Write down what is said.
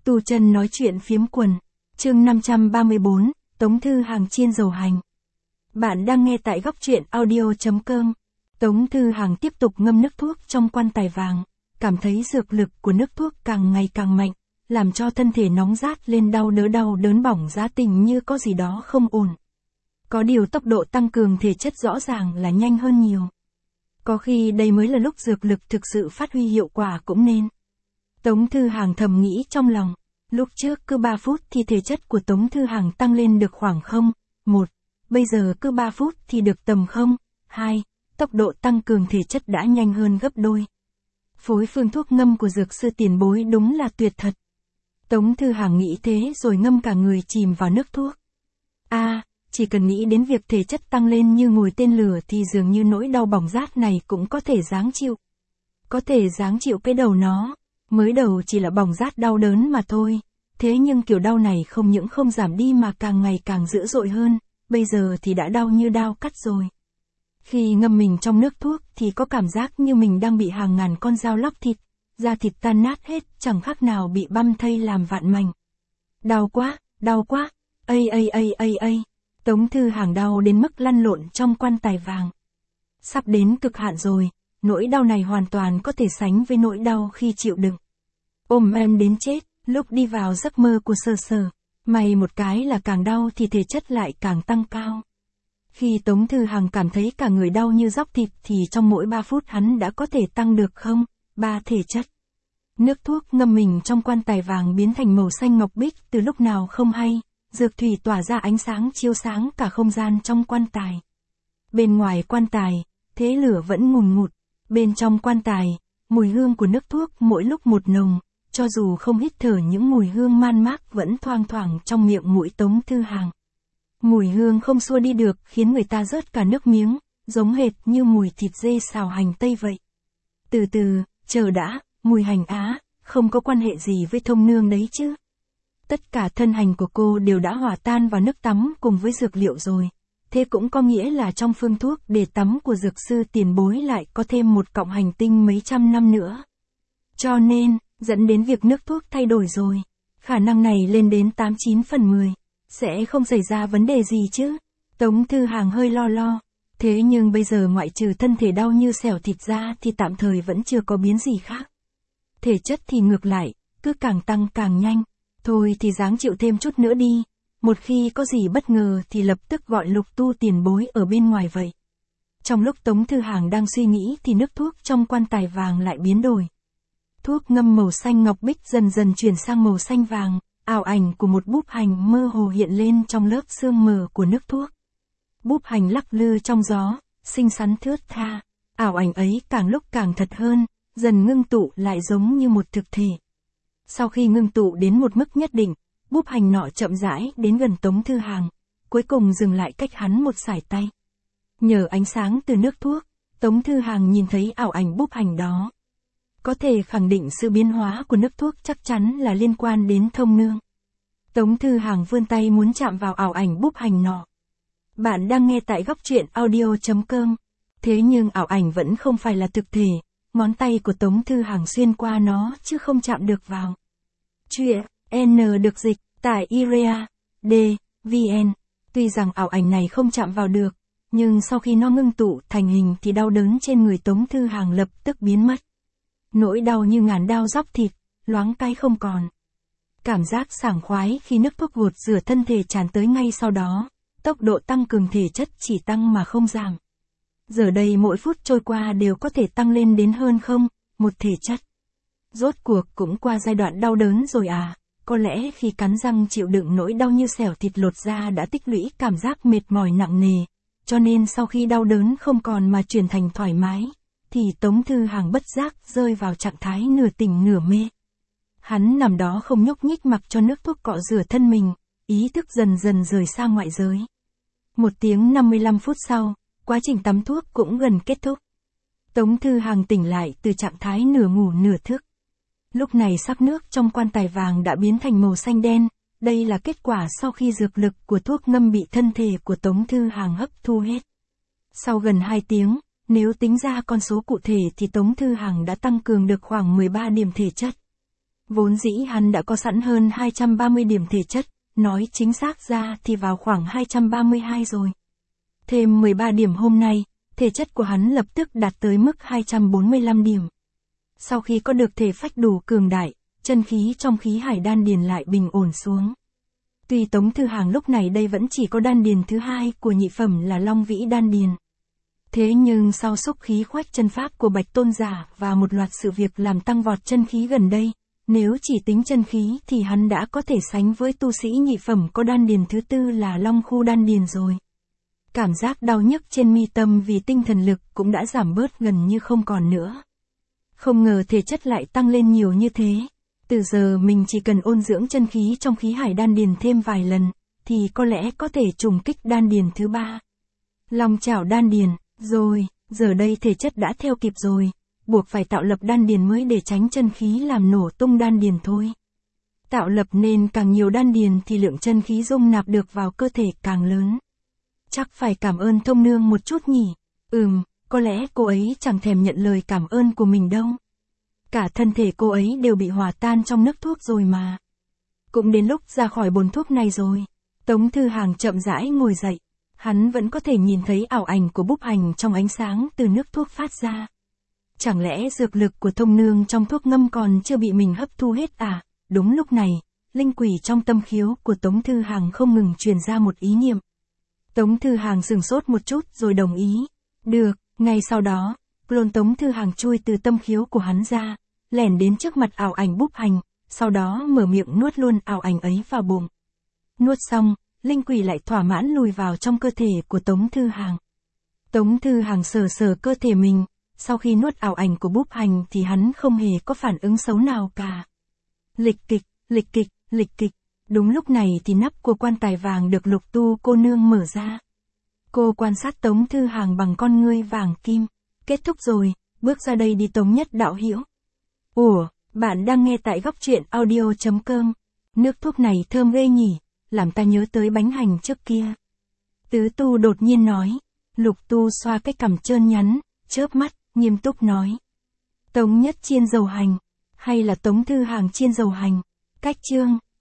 Tu chân nói chuyện phiếm quần. Chương 534, Tống Thư Hàng chiên dầu hành. Bạn đang nghe tại góc truyện audio.com. Tống Thư Hàng tiếp tục ngâm nước thuốc trong quan tài vàng, cảm thấy dược lực của nước thuốc càng ngày càng mạnh, làm cho thân thể nóng rát lên đau đớn bỏng giá tình như có gì đó không ổn. Có điều tốc độ tăng cường thể chất rõ ràng là nhanh hơn nhiều. Có khi đây mới là lúc dược lực thực sự phát huy hiệu quả cũng nên. Tống Thư Hàng thầm nghĩ trong lòng, lúc trước cứ 3 phút thì thể chất của Tống Thư Hàng tăng lên được khoảng 0,1, bây giờ cứ 3 phút thì được tầm 0,2, tốc độ tăng cường thể chất đã nhanh hơn gấp đôi. Phối phương thuốc ngâm của dược sư tiền bối đúng là tuyệt thật. Tống Thư Hàng nghĩ thế rồi ngâm cả người chìm vào nước thuốc. Chỉ cần nghĩ đến việc thể chất tăng lên như ngồi tên lửa thì dường như nỗi đau bỏng rát này cũng có thể gắng chịu. Có thể gắng chịu cái đầu nó. Mới đầu chỉ là bỏng rát đau đớn mà thôi, thế nhưng kiểu đau này không những không giảm đi mà càng ngày càng dữ dội hơn, bây giờ thì đã đau như đao cắt rồi. Khi ngâm mình trong nước thuốc thì có cảm giác như mình đang bị hàng ngàn con dao lóc thịt, da thịt tan nát hết, chẳng khác nào bị băm thây làm vạn mảnh. Đau quá, ây. Tống Thư Hàng đau đến mức lăn lộn trong quan tài vàng. Sắp đến cực hạn rồi. Nỗi đau này hoàn toàn có thể sánh với nỗi đau khi chịu đựng. Ôm em đến chết, lúc đi vào giấc mơ của Sở. May một cái là càng đau thì thể chất lại càng tăng cao. Khi Tống Thư Hàng cảm thấy cả người đau như róc thịt thì trong mỗi 3 phút hắn đã có thể tăng được 0,3 thể chất. Nước thuốc ngâm mình trong quan tài vàng biến thành màu xanh ngọc bích từ lúc nào không hay, dược thủy tỏa ra ánh sáng chiếu sáng cả không gian trong quan tài. Bên ngoài quan tài, thế lửa vẫn ngùn ngụt. Bên trong quan tài, mùi hương của nước thuốc mỗi lúc một nồng, cho dù không hít thở những mùi hương man mác vẫn thoang thoảng trong miệng mũi Tống Thư Hàng. Mùi hương không xua đi được khiến người ta rớt cả nước miếng, giống hệt như mùi thịt dê xào hành tây vậy. Từ từ, chờ đã, mùi hành á, không có quan hệ gì với thông nương đấy chứ. Tất cả thân hành của cô đều đã hòa tan vào nước tắm cùng với dược liệu rồi. Thế cũng có nghĩa là trong phương thuốc để tắm của dược sư tiền bối lại có thêm một cọng hành tinh mấy trăm năm nữa. Cho nên, dẫn đến việc nước thuốc thay đổi rồi. Khả năng này lên đến 89 phần 10. Sẽ không xảy ra vấn đề gì chứ. Tống Thư Hàng hơi lo. Thế nhưng bây giờ ngoại trừ thân thể đau như xẻo thịt ra thì tạm thời vẫn chưa có biến gì khác. Thể chất thì ngược lại, cứ càng tăng càng nhanh. Thôi thì ráng chịu thêm chút nữa đi. Một khi có gì bất ngờ thì lập tức gọi Lục Tu tiền bối ở bên ngoài vậy. Trong lúc Tống Thư Hàng đang suy nghĩ thì nước thuốc trong quan tài vàng lại biến đổi. Thuốc ngâm màu xanh ngọc bích dần dần chuyển sang màu xanh vàng, ảo ảnh của một búp hành mơ hồ hiện lên trong lớp sương mờ của nước thuốc. Búp hành lắc lư trong gió, xinh xắn thướt tha, ảo ảnh ấy càng lúc càng thật hơn, dần ngưng tụ lại giống như một thực thể. Sau khi ngưng tụ đến một mức nhất định, búp hành nọ chậm rãi đến gần Tống Thư Hàng, cuối cùng dừng lại cách hắn một sải tay. Nhờ ánh sáng từ nước thuốc, Tống Thư Hàng nhìn thấy ảo ảnh búp hành đó. Có thể khẳng định sự biến hóa của nước thuốc chắc chắn là liên quan đến thông nương. Tống Thư Hàng vươn tay muốn chạm vào ảo ảnh búp hành nọ. Bạn đang nghe tại góc truyện audio.com. Thế nhưng ảo ảnh vẫn không phải là thực thể, ngón tay của Tống Thư Hàng xuyên qua nó chứ không chạm được vào. Chuyện N được dịch tại IREA.DVN. Tuy rằng ảo ảnh này không chạm vào được, nhưng sau khi nó ngưng tụ thành hình thì đau đớn trên người Tống Thư Hàng lập tức biến mất. Nỗi đau như ngàn đao róc thịt, loáng cái không còn. Cảm giác sảng khoái khi nước thuốc gột rửa thân thể tràn tới ngay sau đó, tốc độ tăng cường thể chất chỉ tăng mà không giảm. Giờ đây mỗi phút trôi qua đều có thể tăng lên đến hơn 0,1 thể chất. Rốt cuộc cũng qua giai đoạn đau đớn rồi à. Có lẽ khi cắn răng chịu đựng nỗi đau như xẻo thịt lột ra đã tích lũy cảm giác mệt mỏi nặng nề, cho nên sau khi đau đớn không còn mà chuyển thành thoải mái, thì Tống Thư Hàng bất giác rơi vào trạng thái nửa tỉnh nửa mê. Hắn nằm đó không nhúc nhích mặc cho nước thuốc cọ rửa thân mình, ý thức dần dần rời xa ngoại giới. 1 tiếng 55 phút sau, quá trình tắm thuốc cũng gần kết thúc. Tống Thư Hàng tỉnh lại từ trạng thái nửa ngủ nửa thức. Lúc này sắc nước trong quan tài vàng đã biến thành màu xanh đen, đây là kết quả sau khi dược lực của thuốc ngâm bị thân thể của Tống Thư Hàng hấp thu hết. Sau gần 2 tiếng, nếu tính ra con số cụ thể thì Tống Thư Hàng đã tăng cường được khoảng 13 điểm thể chất. Vốn dĩ hắn đã có sẵn hơn 230 điểm thể chất, nói chính xác ra thì vào khoảng 232 rồi. Thêm 13 điểm hôm nay, thể chất của hắn lập tức đạt tới mức 245 điểm. Sau khi có được thể phách đủ cường đại, chân khí trong khí hải đan điền lại bình ổn xuống. Tuy Tống Thư Hàng lúc này đây vẫn chỉ có đan điền thứ hai của nhị phẩm là Long Vĩ đan điền. Thế nhưng sau xúc khí khoách chân pháp của Bạch Tôn giả và một loạt sự việc làm tăng vọt chân khí gần đây, nếu chỉ tính chân khí thì hắn đã có thể sánh với tu sĩ nhị phẩm có đan điền thứ tư là Long Khu đan điền rồi. Cảm giác đau nhức trên mi tâm vì tinh thần lực cũng đã giảm bớt gần như không còn nữa. Không ngờ thể chất lại tăng lên nhiều như thế. Từ giờ mình chỉ cần ôn dưỡng chân khí trong khí hải đan điền thêm vài lần, thì có lẽ có thể trùng kích đan điền thứ ba. Long chảo đan điền, rồi, giờ đây thể chất đã theo kịp rồi, buộc phải tạo lập đan điền mới để tránh chân khí làm nổ tung đan điền thôi. Tạo lập nên càng nhiều đan điền thì lượng chân khí dung nạp được vào cơ thể càng lớn. Chắc phải cảm ơn Thông Nương một chút nhỉ. Có lẽ cô ấy chẳng thèm nhận lời cảm ơn của mình đâu. Cả thân thể cô ấy đều bị hòa tan trong nước thuốc rồi mà. Cũng đến lúc ra khỏi bồn thuốc này rồi. Tống Thư Hàng chậm rãi ngồi dậy. Hắn vẫn có thể nhìn thấy ảo ảnh của Búp Hành trong ánh sáng từ nước thuốc phát ra. Chẳng lẽ dược lực của Thông Nương trong thuốc ngâm còn chưa bị mình hấp thu hết à? Đúng lúc này, linh quỷ trong tâm khiếu của Tống Thư Hàng không ngừng truyền ra một ý niệm. Tống Thư Hàng sửng sốt một chút rồi đồng ý. Được, ngay sau đó, clone Tống Thư Hàng chui từ tâm khiếu của hắn ra, lẻn đến trước mặt ảo ảnh Búp Hành, sau đó mở miệng nuốt luôn ảo ảnh ấy vào bụng. Nuốt xong, linh quỷ lại thỏa mãn lùi vào trong cơ thể của Tống Thư Hàng. Tống Thư Hàng sờ sờ cơ thể mình, sau khi nuốt ảo ảnh của Búp Hành thì hắn không hề có phản ứng xấu nào cả. Lịch kịch, lịch kịch, lịch kịch. Đúng lúc này thì nắp của quan tài vàng được Lục Tu cô nương mở ra. Cô quan sát Tống Thư Hàng bằng con ngươi vàng kim. Kết thúc rồi, bước ra đây đi Tống Nhất đạo hữu. Ủa, bạn đang nghe tại góc truyện audio.com. Nước thuốc này thơm ghê nhỉ, làm ta nhớ tới bánh hành trước kia. Tứ Tu đột nhiên nói. Lục Tu xoa cái cằm trơn nhắn, chớp mắt, nghiêm túc nói. Tống Nhất chiên dầu hành, hay là Tống Thư Hàng chiên dầu hành? Cách chương